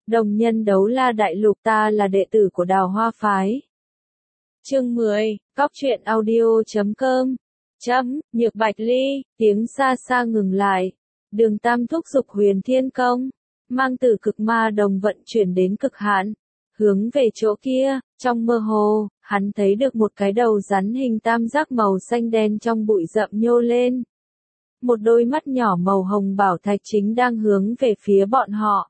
Đồng nhân đấu la đại lục, ta là đệ tử của Đào Hoa Phái. Chương 10, Cóc truyện audio.com. Nhược Bạch Ly, tiếng xa xa ngừng lại. Đường Tam thúc giục Huyền Thiên Công, mang từ cực ma đồng vận chuyển đến cực hạn, hướng về chỗ kia. Trong mơ hồ, hắn thấy được một cái đầu rắn hình tam giác màu xanh đen trong bụi rậm nhô lên. Một đôi mắt nhỏ màu hồng bảo thạch chính đang hướng về phía bọn họ.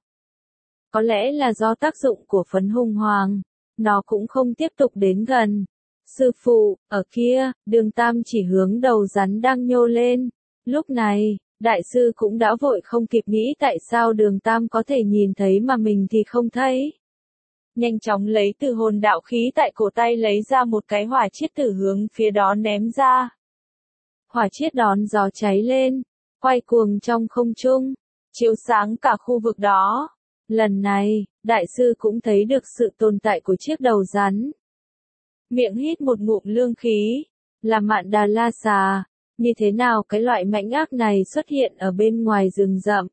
Có lẽ là do tác dụng của phấn hung hoàng, nó cũng không tiếp tục đến gần. Sư phụ, ở kia, Đường Tam chỉ hướng đầu rắn đang nhô lên. Lúc này, đại sư cũng đã vội không kịp nghĩ tại sao Đường Tam có thể nhìn thấy mà mình thì không thấy. Nhanh chóng lấy từ hồn đạo khí tại cổ tay lấy ra một cái hỏa chiết tử hướng phía đó ném ra. Hỏa chiết đón gió cháy lên, quay cuồng trong không trung, chiếu sáng cả khu vực đó. Lần này, đại sư cũng thấy được sự tồn tại của chiếc đầu rắn. Miệng hít một ngụm lương khí, là Mạn Đà La Xà. Như thế nào cái loại mãnh ác này xuất hiện ở bên ngoài rừng rậm?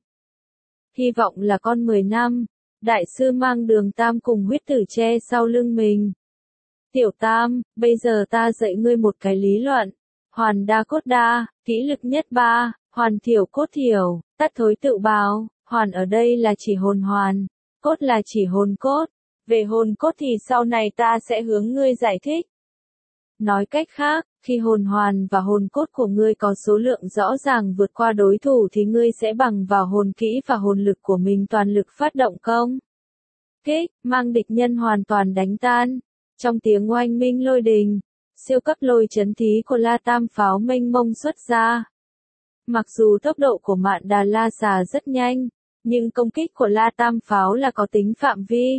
Hy vọng là con 10 năm, đại sư mang Đường Tam cùng huyết tử che sau lưng mình. Tiểu Tam, bây giờ ta dạy ngươi một cái lý luận. Hoàn đa cốt đa, kỹ lực nhất ba, hoàn thiểu cốt thiểu, tắt thối tự bào. Hoàn ở đây là chỉ hồn hoàn, cốt là chỉ hồn cốt. Về hồn cốt thì sau này ta sẽ hướng ngươi giải thích. Nói cách khác, khi hồn hoàn và hồn cốt của ngươi có số lượng rõ ràng vượt qua đối thủ thì ngươi sẽ bằng vào hồn kỹ và hồn lực của mình toàn lực phát động công kích, mang địch nhân hoàn toàn đánh tan. Trong tiếng oanh minh lôi đình, siêu cấp lôi chấn thí của La Tam pháo mênh mông xuất ra. Mặc dù tốc độ của Mạn Đà La Xà rất nhanh, nhưng công kích của La Tam pháo là có tính phạm vi.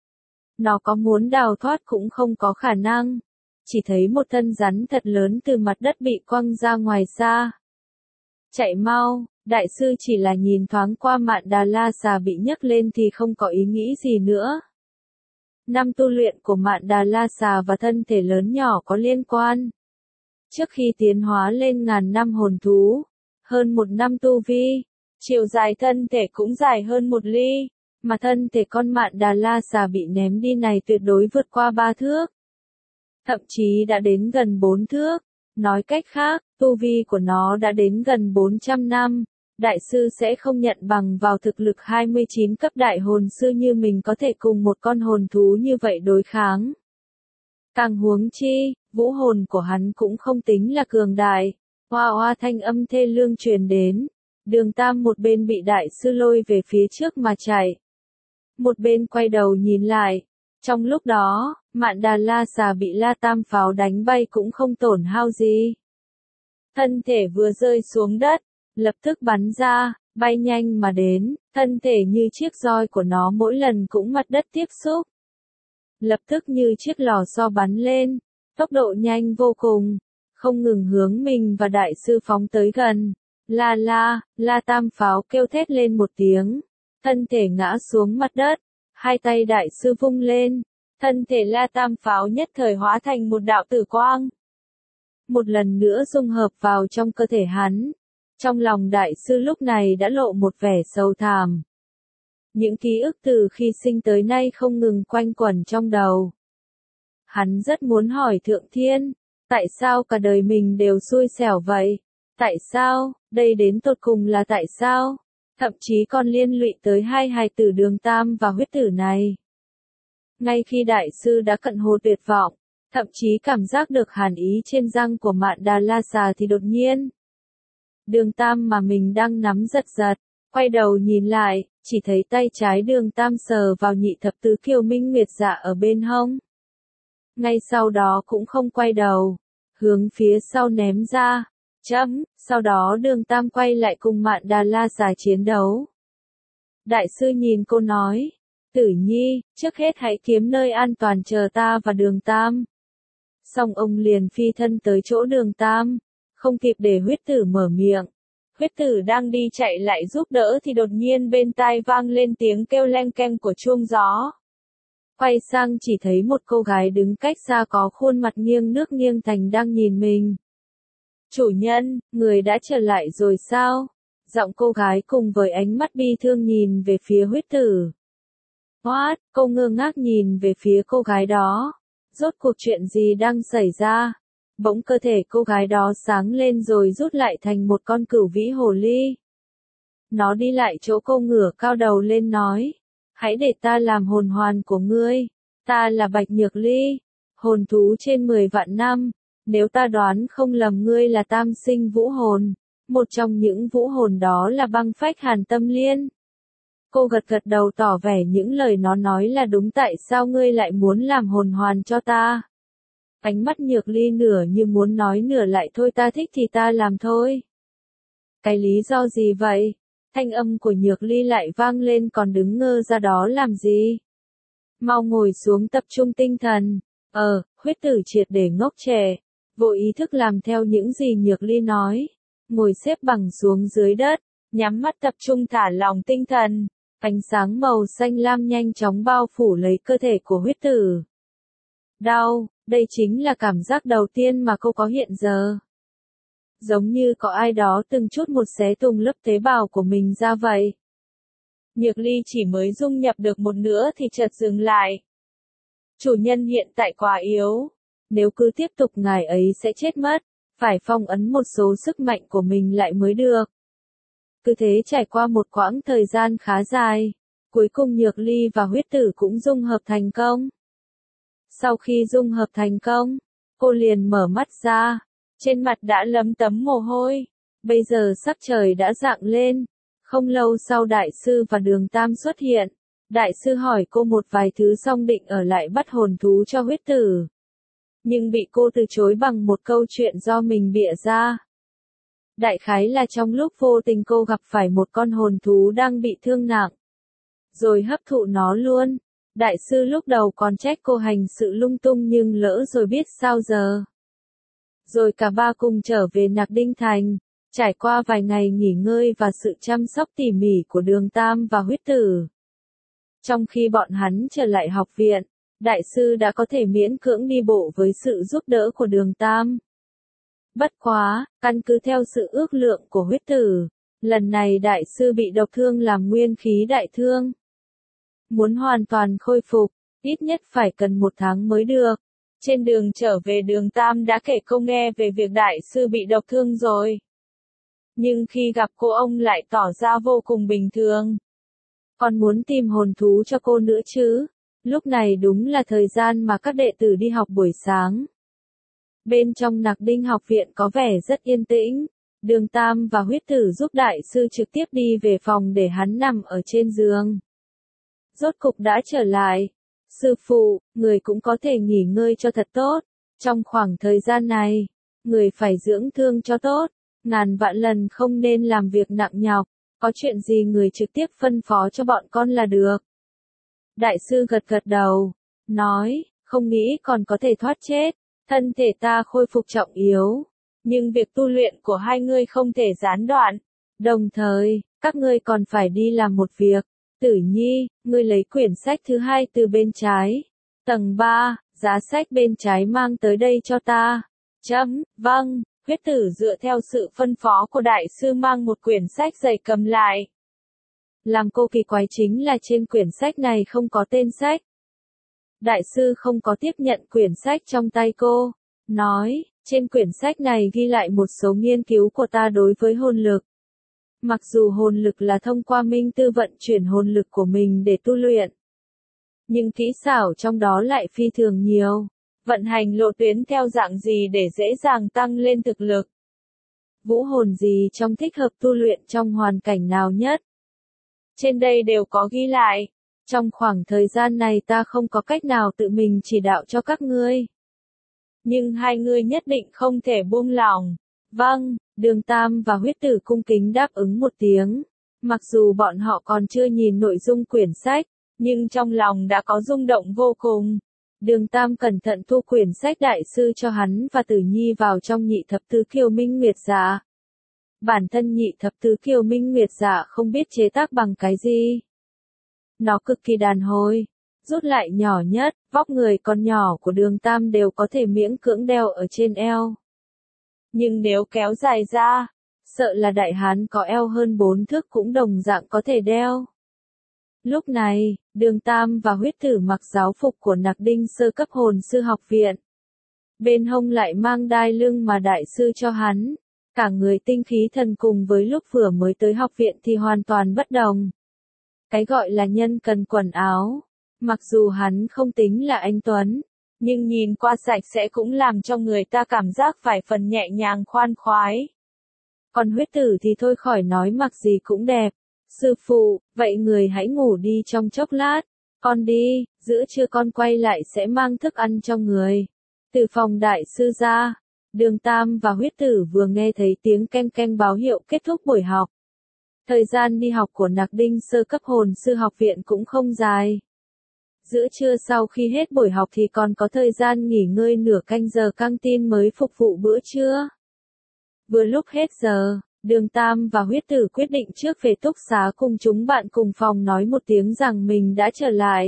Nó có muốn đào thoát cũng không có khả năng. Chỉ thấy một thân rắn thật lớn từ mặt đất bị quăng ra ngoài xa. Chạy mau, đại sư chỉ là nhìn thoáng qua Mạn Đà La Xà bị nhấc lên thì không có ý nghĩ gì nữa. Năm tu luyện của Mạn Đà La Xà và thân thể lớn nhỏ có liên quan. Trước khi tiến hóa lên ngàn năm hồn thú, hơn 1 năm tu vi, chiều dài thân thể cũng dài hơn 1 ly, mà thân thể con Mạn Đà La Xà bị ném đi này tuyệt đối vượt qua 3 thước. Thậm chí đã đến gần 4 thước, nói cách khác, tu vi của nó đã đến gần 400 năm. Đại sư sẽ không nhận bằng vào thực lực 29 cấp đại hồn sư như mình có thể cùng một con hồn thú như vậy đối kháng. Càng huống chi, vũ hồn của hắn cũng không tính là cường đại. Hoa hoa thanh âm thê lương truyền đến. Đường Tam một bên bị đại sư lôi về phía trước mà chạy, một bên quay đầu nhìn lại. Trong lúc đó, Mạn Đà La Xà bị La Tam pháo đánh bay cũng không tổn hao gì. Thân thể vừa rơi xuống đất, lập tức bắn ra, bay nhanh mà đến, thân thể như chiếc roi của nó mỗi lần cũng mặt đất tiếp xúc. Lập tức như chiếc lò xo bắn lên, tốc độ nhanh vô cùng, không ngừng hướng mình và đại sư phóng tới gần. La Tam pháo kêu thét lên một tiếng, thân thể ngã xuống mặt đất, hai tay đại sư vung lên, thân thể La Tam pháo nhất thời hóa thành một đạo tử quang. Một lần nữa dung hợp vào trong cơ thể hắn. Trong lòng đại sư lúc này đã lộ một vẻ sầu thảm. Những ký ức từ khi sinh tới nay không ngừng quanh quẩn trong đầu. Hắn rất muốn hỏi Thượng Thiên, tại sao cả đời mình đều xui xẻo vậy? Tại sao, đây đến tột cùng là tại sao? Thậm chí còn liên lụy tới hai hài tử Đường Tam và huyết tử này. Ngay khi đại sư đã cận hồ tuyệt vọng, thậm chí cảm giác được hàn ý trên răng của Mạn Đà La Xà thì đột nhiên. Đường Tam mà mình đang nắm giật giật, quay đầu nhìn lại, chỉ thấy tay trái Đường Tam sờ vào nhị thập tứ kiều minh nguyệt dạ ở bên hông. Ngay sau đó cũng không quay đầu, hướng phía sau ném ra. Sau đó Đường Tam quay lại cùng Mạn Đà La Xà chiến đấu. Đại sư nhìn cô nói, Tử Nhi, trước hết hãy kiếm nơi an toàn chờ ta và Đường Tam. Xong ông liền phi thân tới chỗ Đường Tam, không kịp để huyết tử mở miệng. Huyết tử đang đi chạy lại giúp đỡ thì đột nhiên bên tai vang lên tiếng kêu leng keng của chuông gió. Quay sang chỉ thấy một cô gái đứng cách xa có khuôn mặt nghiêng nước nghiêng thành đang nhìn mình. Chủ nhân, người đã trở lại rồi sao? Giọng cô gái cùng với ánh mắt bi thương nhìn về phía huyết tử. What? Cô ngơ ngác nhìn về phía cô gái đó. Rốt cuộc chuyện gì đang xảy ra? Bỗng cơ thể cô gái đó sáng lên rồi rút lại thành một con cửu vĩ hồ ly. Nó đi lại chỗ cô ngửa cao đầu lên nói. Hãy để ta làm hồn hoàn của ngươi. Ta là Bạch Nhược Ly, hồn thú trên 10 vạn năm. Nếu ta đoán không lầm ngươi là tam sinh vũ hồn. Một trong những vũ hồn đó là băng phách Hàn Tâm Liên. Cô gật gật đầu tỏ vẻ những lời nó nói là đúng. Tại sao ngươi lại muốn làm hồn hoàn cho ta? Ánh mắt Nhược Ly nửa như muốn nói nửa lại thôi, ta thích thì ta làm thôi. Cái lý do gì vậy? Thanh âm của Nhược Ly lại vang lên, còn đứng ngơ ra đó làm gì? Mau ngồi xuống tập trung tinh thần. Huyết tử triệt để ngốc trẻ. Vô ý thức làm theo những gì Nhược Ly nói. Ngồi xếp bằng xuống dưới đất, nhắm mắt tập trung thả lỏng tinh thần. Ánh sáng màu xanh lam nhanh chóng bao phủ lấy cơ thể của huyết tử. Đau, đây chính là cảm giác đầu tiên mà cô có hiện giờ. Giống như có ai đó từng chút một xé tung lớp tế bào của mình ra vậy. Nhược Ly chỉ mới dung nhập được một nửa thì chợt dừng lại. Chủ nhân hiện tại quá yếu. Nếu cứ tiếp tục ngài ấy sẽ chết mất. Phải phong ấn một số sức mạnh của mình lại mới được. Cứ thế trải qua một quãng thời gian khá dài. Cuối cùng Nhược Ly và huyết tử cũng dung hợp thành công. Sau khi dung hợp thành công, cô liền mở mắt ra. Trên mặt đã lấm tấm mồ hôi. Bây giờ sắc trời đã rạng lên. Không lâu sau Đại sư và Đường Tam xuất hiện. Đại sư hỏi cô một vài thứ xong định ở lại bắt hồn thú cho huyết tử. Nhưng bị cô từ chối bằng một câu chuyện do mình bịa ra. Đại khái là trong lúc vô tình cô gặp phải một con hồn thú đang bị thương nặng. Rồi hấp thụ nó luôn. Đại sư lúc đầu còn trách cô hành sự lung tung nhưng lỡ rồi biết sao giờ. Rồi cả ba cùng trở về Nạc Đinh Thành. Trải qua vài ngày nghỉ ngơi và sự chăm sóc tỉ mỉ của Đường Tam và huyết tử. Trong khi bọn hắn trở lại học viện, đại sư đã có thể miễn cưỡng đi bộ với sự giúp đỡ của Đường Tam. Bất quá, căn cứ theo sự ước lượng của huyết tử, lần này đại sư bị độc thương làm nguyên khí đại thương. Muốn hoàn toàn khôi phục, ít nhất phải cần 1 tháng mới được. Trên đường trở về Đường Tam đã kể cô nghe về việc đại sư bị độc thương rồi. Nhưng khi gặp cô ông lại tỏ ra vô cùng bình thường. Còn muốn tìm hồn thú cho cô nữa chứ. Lúc này đúng là thời gian mà các đệ tử đi học buổi sáng. Bên trong Nạc Đinh học viện có vẻ rất yên tĩnh. Đường Tam và huyết tử giúp đại sư trực tiếp đi về phòng để hắn nằm ở trên giường. Rốt cục đã trở lại. Sư phụ, người cũng có thể nghỉ ngơi cho thật tốt. Trong khoảng thời gian này, người phải dưỡng thương cho tốt. Ngàn vạn lần không nên làm việc nặng nhọc. Có chuyện gì người trực tiếp phân phó cho bọn con là được. Đại sư gật gật đầu. Nói, không nghĩ còn có thể thoát chết. Thân thể ta khôi phục trọng yếu. Nhưng việc tu luyện của hai ngươi không thể gián đoạn. Đồng thời, các ngươi còn phải đi làm một việc. Tử Nhi, ngươi lấy quyển sách thứ 2 từ bên trái. Tầng 3, giá sách bên trái mang tới đây cho ta. Vâng, huyết tử dựa theo sự phân phó của đại sư mang một quyển sách dày cầm lại. Làm cô kỳ quái chính là trên quyển sách này không có tên sách. Đại sư không có tiếp nhận quyển sách trong tay cô. Nói, trên quyển sách này ghi lại một số nghiên cứu của ta đối với hồn lực. Mặc dù hồn lực là thông qua minh tư vận chuyển hồn lực của mình để tu luyện. Nhưng kỹ xảo trong đó lại phi thường nhiều. Vận hành lộ tuyến theo dạng gì để dễ dàng tăng lên thực lực. Vũ hồn gì trong thích hợp tu luyện trong hoàn cảnh nào nhất. Trên đây đều có ghi lại. Trong khoảng thời gian này ta không có cách nào tự mình chỉ đạo cho các ngươi. Nhưng hai ngươi nhất định không thể buông lỏng. Vâng, Đường Tam và huyết tử cung kính đáp ứng một tiếng. Mặc dù bọn họ còn chưa nhìn nội dung quyển sách, nhưng trong lòng đã có rung động vô cùng. Đường Tam cẩn thận thu quyển sách đại sư cho hắn và Tử Nhi vào trong nhị thập tứ kiều minh nguyệt dạ. Bản thân nhị thập tứ kiều minh nguyệt dạ không biết chế tác bằng cái gì. Nó cực kỳ đàn hồi, rút lại nhỏ nhất, vóc người con nhỏ của Đường Tam đều có thể miễn cưỡng đeo ở trên eo. Nhưng nếu kéo dài ra, sợ là đại hán có eo hơn 4 thước cũng đồng dạng có thể đeo. Lúc này, Đường Tam và Huyết Tử mặc giáo phục của Nặc Đinh sơ cấp hồn sư học viện. Bên hông lại mang đai lưng mà đại sư cho hắn. Cả người tinh khí thần cùng với lúc vừa mới tới học viện thì hoàn toàn bất đồng. Cái gọi là nhân cần quần áo. Mặc dù hắn không tính là anh Tuấn, nhưng nhìn qua sạch sẽ cũng làm cho người ta cảm giác vài phần nhẹ nhàng khoan khoái. Còn Huyết Tử thì thôi khỏi nói, mặc gì cũng đẹp. Sư phụ, vậy người hãy ngủ đi trong chốc lát. Con đi, giữa trưa con quay lại sẽ mang thức ăn cho người. Từ phòng đại sư ra, Đường Tam và Huyết Tử vừa nghe thấy tiếng keng keng báo hiệu kết thúc buổi học. Thời gian đi học của Nặc Đinh sơ cấp hồn sư học viện cũng không dài. Giữa trưa sau khi hết buổi học thì còn có thời gian nghỉ ngơi nửa canh giờ, căng tin mới phục vụ bữa trưa. Vừa lúc hết giờ, Đường Tam và Huyết Tử quyết định trước về túc xá cùng chúng bạn cùng phòng nói một tiếng rằng mình đã trở lại.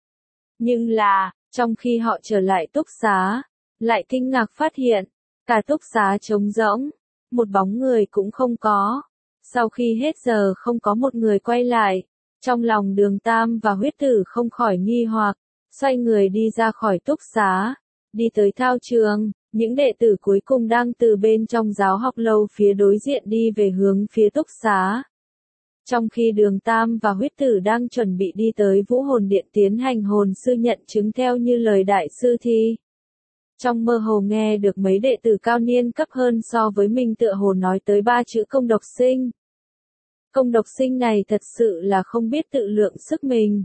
Nhưng là, trong khi họ trở lại túc xá, lại kinh ngạc phát hiện, cả túc xá trống rỗng, một bóng người cũng không có. Sau khi hết giờ không có một người quay lại, trong lòng Đường Tam và Huyết Tử không khỏi nghi hoặc, xoay người đi ra khỏi túc xá, đi tới thao trường. Những đệ tử cuối cùng đang từ bên trong giáo học lâu phía đối diện đi về hướng phía túc xá. Trong khi Đường Tam và Huyết Tử đang chuẩn bị đi tới Vũ Hồn Điện tiến hành hồn sư nhận chứng theo như lời đại sư thì trong mơ hồ nghe được mấy đệ tử cao niên cấp hơn so với mình tựa hồ nói tới 3 chữ công độc sinh. Công độc sinh này thật sự là không biết tự lượng sức mình.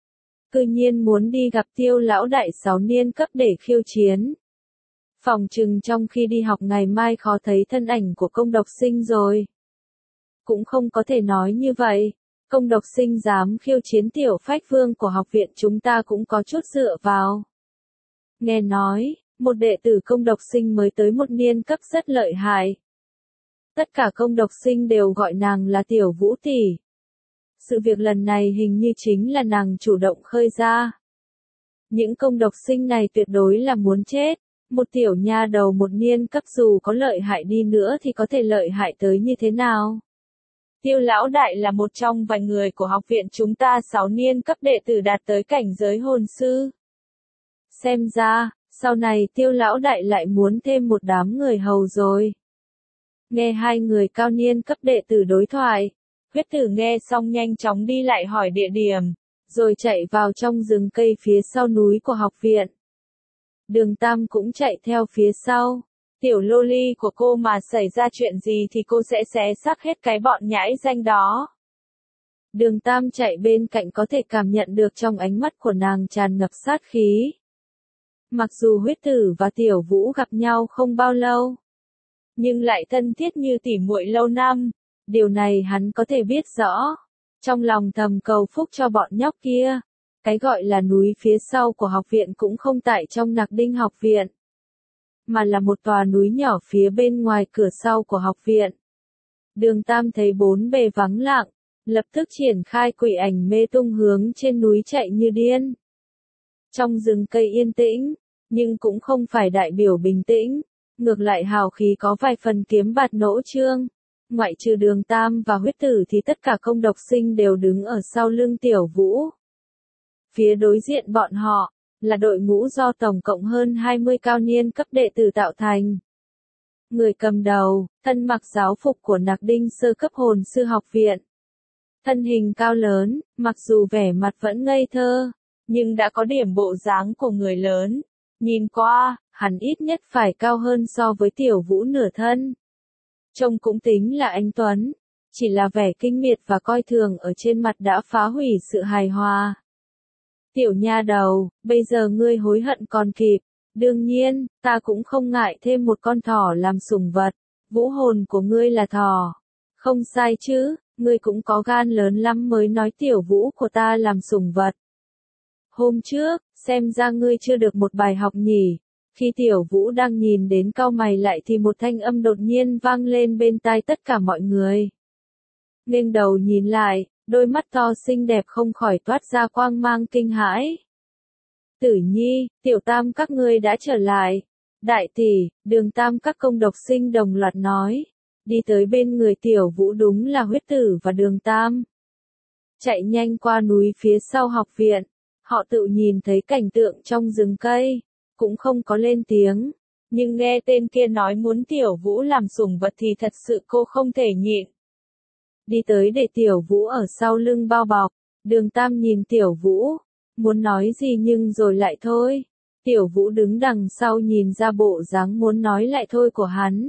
Cư nhiên muốn đi gặp Tiêu lão đại 6 niên cấp để khiêu chiến. Phòng chừng trong khi đi học ngày mai khó thấy thân ảnh của công độc sinh rồi. Cũng không có thể nói như vậy. Công độc sinh dám khiêu chiến tiểu phách vương của học viện chúng ta cũng có chút dựa vào. Nghe nói, một đệ tử công độc sinh mới tới một niên cấp rất lợi hại. Tất cả công độc sinh đều gọi nàng là tiểu Vũ tỷ. Sự việc lần này hình như chính là nàng chủ động khơi ra. Những công độc sinh này tuyệt đối là muốn chết. Một tiểu nha đầu một niên cấp dù có lợi hại đi nữa thì có thể lợi hại tới như thế nào? Tiêu lão đại là một trong vài người của học viện chúng ta 6 niên cấp đệ tử đạt tới cảnh giới hồn sư. Xem ra, sau này Tiêu lão đại lại muốn thêm một đám người hầu rồi. Nghe hai người cao niên cấp đệ tử đối thoại, Huyết Tử nghe xong nhanh chóng đi lại hỏi địa điểm, rồi chạy vào trong rừng cây phía sau núi của học viện. Đường Tam cũng chạy theo phía sau. Tiểu lô ly của cô mà xảy ra chuyện gì thì cô sẽ xé xác hết cái bọn nhãi danh đó. Đường Tam chạy bên cạnh có thể cảm nhận được trong ánh mắt của nàng tràn ngập sát khí. Mặc dù Huyết Tử và Tiểu Vũ gặp nhau không bao lâu, nhưng lại thân thiết như tỉ muội lâu năm. Điều này hắn có thể biết rõ. Trong lòng thầm cầu phúc cho bọn nhóc kia. Cái gọi là núi phía sau của học viện cũng không tại trong Nặc Đinh học viện, mà là một tòa núi nhỏ phía bên ngoài cửa sau của học viện. Đường Tam thấy bốn bề vắng lặng, lập tức triển khai quỷ ảnh mê tung hướng trên núi chạy như điên. Trong rừng cây yên tĩnh, nhưng cũng không phải đại biểu bình tĩnh, ngược lại hào khí có vài phần kiếm bạt nỗ trương. Ngoại trừ Đường Tam và Huyết Tử thì tất cả công độc sinh đều đứng ở sau lưng Tiểu Vũ. Phía đối diện bọn họ, là đội ngũ do tổng cộng hơn 20 cao niên cấp đệ tử tạo thành. Người cầm đầu, thân mặc giáo phục của Nặc Đinh sơ cấp hồn sư học viện. Thân hình cao lớn, mặc dù vẻ mặt vẫn ngây thơ, nhưng đã có điểm bộ dáng của người lớn. Nhìn qua, hắn ít nhất phải cao hơn so với Tiểu Vũ nửa thân. Trông cũng tính là anh Tuấn, chỉ là vẻ kinh miệt và coi thường ở trên mặt đã phá hủy sự hài hòa. Tiểu nha đầu, bây giờ ngươi hối hận còn kịp. Đương nhiên, ta cũng không ngại thêm một con thỏ làm sủng vật. Vũ hồn của ngươi là thỏ. Không sai chứ, ngươi cũng có gan lớn lắm mới nói Tiểu Vũ của ta làm sủng vật. Hôm trước, xem ra ngươi chưa được một bài học nhỉ. Khi Tiểu Vũ đang nhìn đến cau mày lại thì một thanh âm đột nhiên vang lên bên tai tất cả mọi người. Nghiêng đầu nhìn lại, đôi mắt to xinh đẹp không khỏi toát ra quang mang kinh hãi. Tử Nhi, Tiểu Tam các ngươi đã trở lại. Đại tỷ, Đường Tam các công độc sinh đồng loạt nói. Đi tới bên người Tiểu Vũ đúng là Huyết Tử và Đường Tam. chạy nhanh qua núi phía sau học viện. Họ tự nhìn thấy cảnh tượng trong rừng cây, cũng không có lên tiếng. Nhưng nghe tên kia nói muốn Tiểu Vũ làm sủng vật thì thật sự cô không thể nhịn. Đi tới để Tiểu Vũ ở sau lưng bao bọc. Đường Tam nhìn Tiểu Vũ, muốn nói gì nhưng rồi lại thôi. Tiểu Vũ đứng đằng sau nhìn ra bộ dáng muốn nói lại thôi của hắn.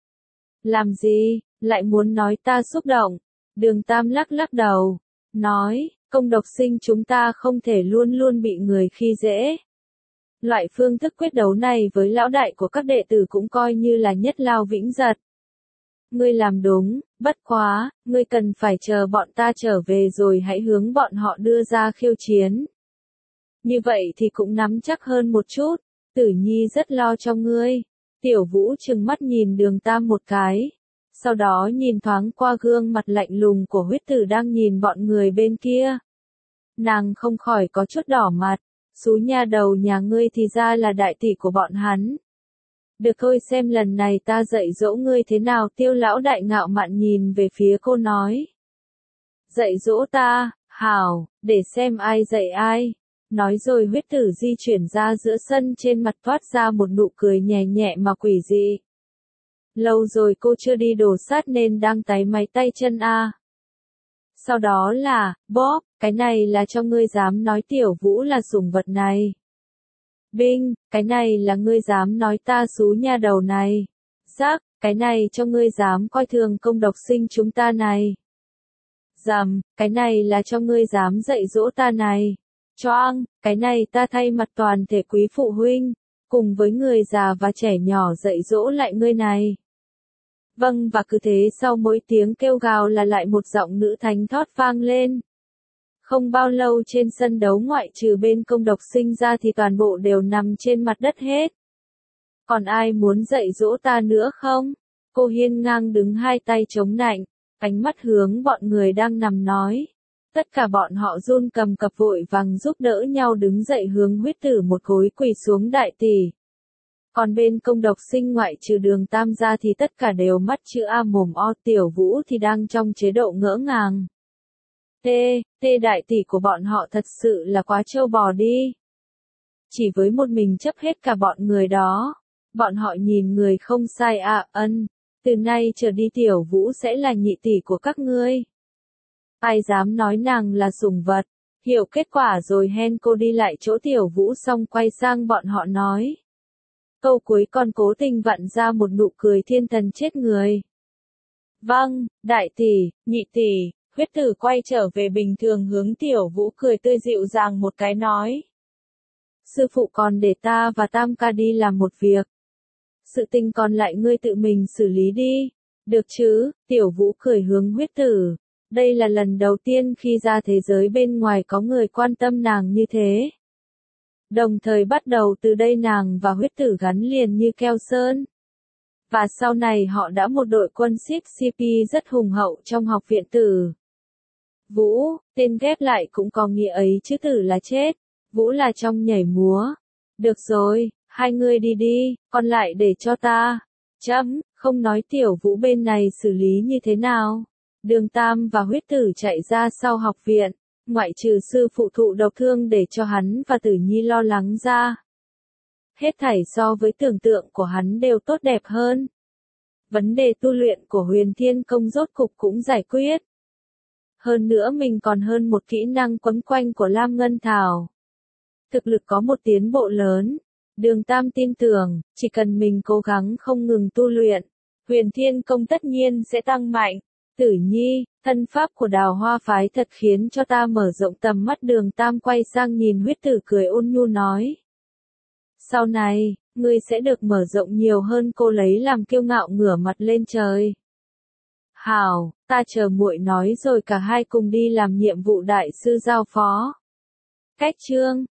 Làm gì, lại muốn nói ta xúc động. Đường Tam lắc lắc đầu, nói, công độc sinh chúng ta không thể luôn luôn bị người khi dễ. Loại phương thức quyết đấu này với lão đại của các đệ tử cũng coi như là nhất lao vĩnh giật. Ngươi làm đúng, bất quá, ngươi cần phải chờ bọn ta trở về rồi hãy hướng bọn họ đưa ra khiêu chiến. Như vậy thì cũng nắm chắc hơn một chút, Tử Nhi rất lo cho ngươi. Tiểu Vũ trừng mắt nhìn Đường Tam một cái, sau đó nhìn thoáng qua gương mặt lạnh lùng của huyết tử đang nhìn bọn người bên kia. Nàng không khỏi có chút đỏ mặt, xú nha đầu nhà ngươi thì ra là đại tỷ của bọn hắn. Được thôi, xem lần này ta dạy dỗ ngươi thế nào. Tiêu lão đại ngạo mạn nhìn về phía cô nói. Dạy dỗ ta, hảo, để xem ai dạy ai. Nói rồi huyết tử di chuyển ra giữa sân, trên mặt thoát ra một nụ cười nhẹ nhẹ mà quỷ dị. Lâu rồi cô chưa đi đồ sát nên đang táy máy tay chân a. Sau đó là, bóp, cái này là cho ngươi dám nói Tiểu Vũ là sủng vật này. Binh, cái này là ngươi dám nói ta xú nha đầu này. Rác, cái này cho ngươi dám coi thường công độc sinh chúng ta này. Dầm, cái này là cho ngươi dám dạy dỗ ta này. Choang, cái này ta thay mặt toàn thể quý phụ huynh, cùng với người già và trẻ nhỏ dạy dỗ lại ngươi này. Vâng, và cứ thế sau mỗi tiếng kêu gào là lại một giọng nữ thánh thót vang lên. Không bao lâu trên sân đấu ngoại trừ bên công độc sinh ra thì toàn bộ đều nằm trên mặt đất hết. Còn ai muốn dạy dỗ ta nữa không? Cô hiên ngang đứng hai tay chống nạnh, ánh mắt hướng bọn người đang nằm nói. Tất cả bọn họ run cầm cập vội vàng giúp đỡ nhau đứng dậy hướng huyết tử một gối quỳ xuống đại tỷ. Còn bên công độc sinh ngoại trừ Đường Tam gia thì tất cả đều mắt chữ A mồm O. Tiểu Vũ thì đang trong chế độ ngỡ ngàng. Tê đại tỷ của bọn họ thật sự là quá trâu bò đi. Chỉ với một mình chấp hết cả bọn người đó. Bọn họ nhìn người không sai à, từ nay trở đi Tiểu Vũ sẽ là nhị tỷ của các ngươi. Ai dám nói nàng là sủng vật. Hiểu kết quả rồi hen. Cô đi lại chỗ Tiểu Vũ xong quay sang bọn họ nói. Câu cuối còn cố tình vặn ra một nụ cười thiên thần chết người. Vâng, đại tỷ, nhị tỷ. Huyết tử quay trở về bình thường hướng Tiểu Vũ cười tươi dịu dàng một cái nói. Sư phụ còn để ta và Tam ca đi làm một việc. Sự tình còn lại ngươi tự mình xử lý đi. Được chứ, Tiểu Vũ cười hướng huyết tử. Đây là lần đầu tiên khi ra thế giới bên ngoài có người quan tâm nàng như thế. Đồng thời bắt đầu từ đây nàng và huyết tử gắn liền như keo sơn. Và sau này họ đã một đội quân ship CP rất hùng hậu trong học viện tử. Vũ, tên ghép lại cũng có nghĩa ấy chứ tử là chết. Vũ là trong nhảy múa. Được rồi, hai người đi đi, còn lại để cho ta. Không nói Tiểu Vũ bên này xử lý như thế nào. Đường Tam và huyết tử chạy ra sau học viện. Ngoại trừ sư phụ thụ độc thương để cho hắn và Tử Nhi lo lắng ra. Hết thảy so với tưởng tượng của hắn đều tốt đẹp hơn. Vấn đề tu luyện của Huyền Thiên Công rốt cục cũng giải quyết. Hơn nữa mình còn hơn một kỹ năng quấn quanh của Lam Ngân Thảo. Thực lực có một tiến bộ lớn. Đường Tam tin tưởng, chỉ cần mình cố gắng không ngừng tu luyện, Huyền Thiên Công tất nhiên sẽ tăng mạnh. Tử Nhi, thân pháp của Đào Hoa phái thật khiến cho ta mở rộng tầm mắt. Đường Tam quay sang nhìn huyết tử cười ôn nhu nói. Sau này, ngươi sẽ được mở rộng nhiều hơn. Cô lấy làm kiêu ngạo ngửa mặt lên trời. Hảo, ta chờ muội nói rồi cả hai cùng đi làm nhiệm vụ đại sư giao phó. Cách chương